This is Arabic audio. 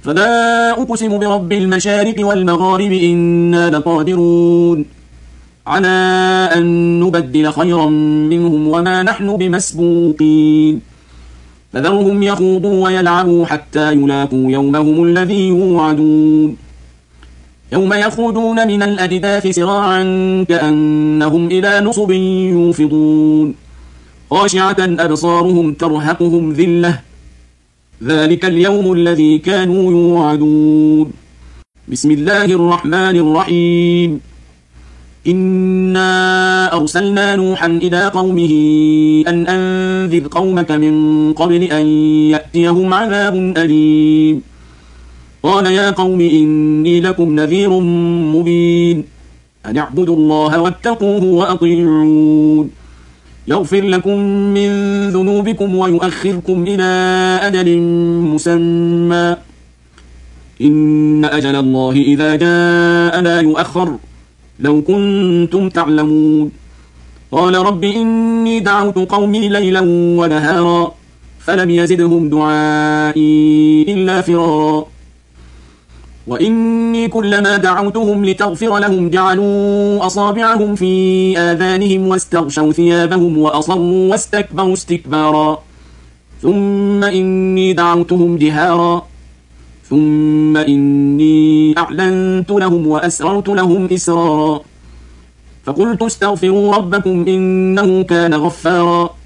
فلا أقسم برب المشارق والمغارب إنا لقادرون على أن نبدل خيرا منهم وما نحن بمسبوقين فذرهم يخوضوا ويلعبوا حتى يلاقوا يومهم الذي يوعدون يوم يخرجون من الأجداث سراعا كأنهم إلى نصب يوفضون خاشعة أبصارهم ترهقهم ذلة ذلك اليوم الذي كانوا يوعدون بسم الله الرحمن الرحيم إنا أرسلنا نوحا إلى قومه أن أنذر قومك من قبل أن يأتيهم عذاب أليم قال يا قوم إني لكم نذير مبين أن اعبدوا الله واتقوه وأطيعون يغفر لكم من ذنوبكم ويؤخركم إلى أجل مسمى إن أجل الله إذا جاء لا يؤخر لو كنتم تعلمون قال رب إني دعوت قومي ليلا ونهارا فلم يزدهم دعائي إلا فرارا وإني كلما دعوتهم لتغفر لهم جعلوا أصابعهم في آذانهم واستغشوا ثيابهم وأصروا واستكبروا استكبارا ثم إني دعوتهم جهارا ثم إني أعلنت لهم وأسررت لهم إسرارا فقلت استغفروا ربكم إنه كان غفارا